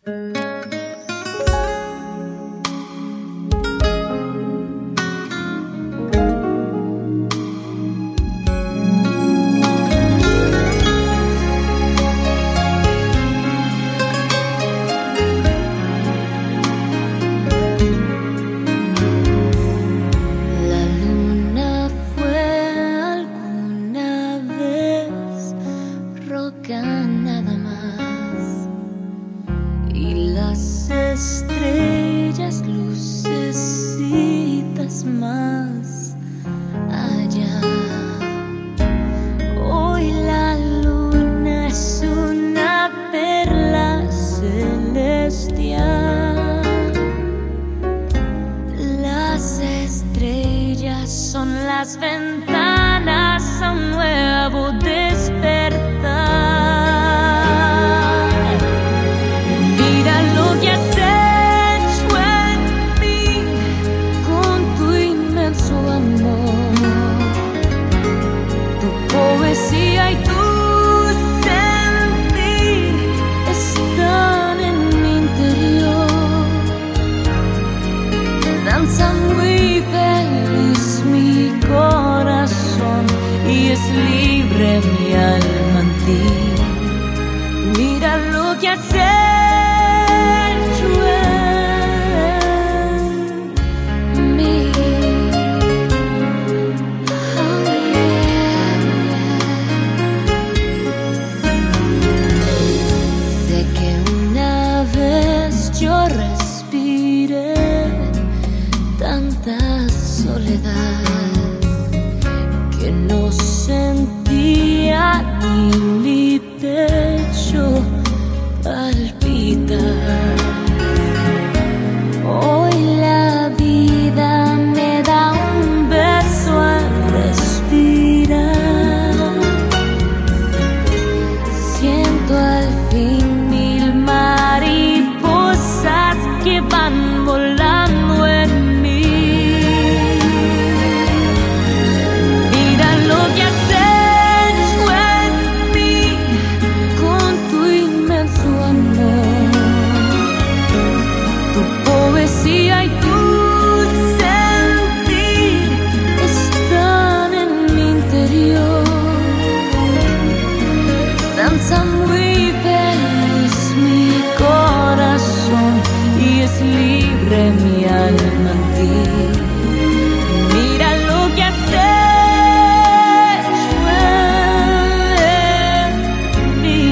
Nada más, y las estrellas lucecitas más allá. Hoy la luna es una perla celestial, las estrellas son las ventanas a un nuevo despertar. Poesía y tu sentir están en mi interior. Danza muy feliz mi corazón y es libre mi alma en ti. Mira lo que has hecho en mí. Yo respiré tanta soledad que no sentía ni mi pecho palpitar. Hoy la vida me da un beso al respirar. Siento al fin mil mariposas que van volando en mí. Mira lo que has hecho en mí con tu inmenso amor. Tu poesía y tu sentir están en mi interior. Danza muy feliz mi corazón y es libre mi alma en ti. Mira lo que has hecho en mí.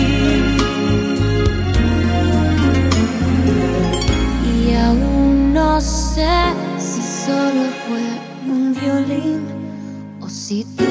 Y aún no sé si solo fue un violín o si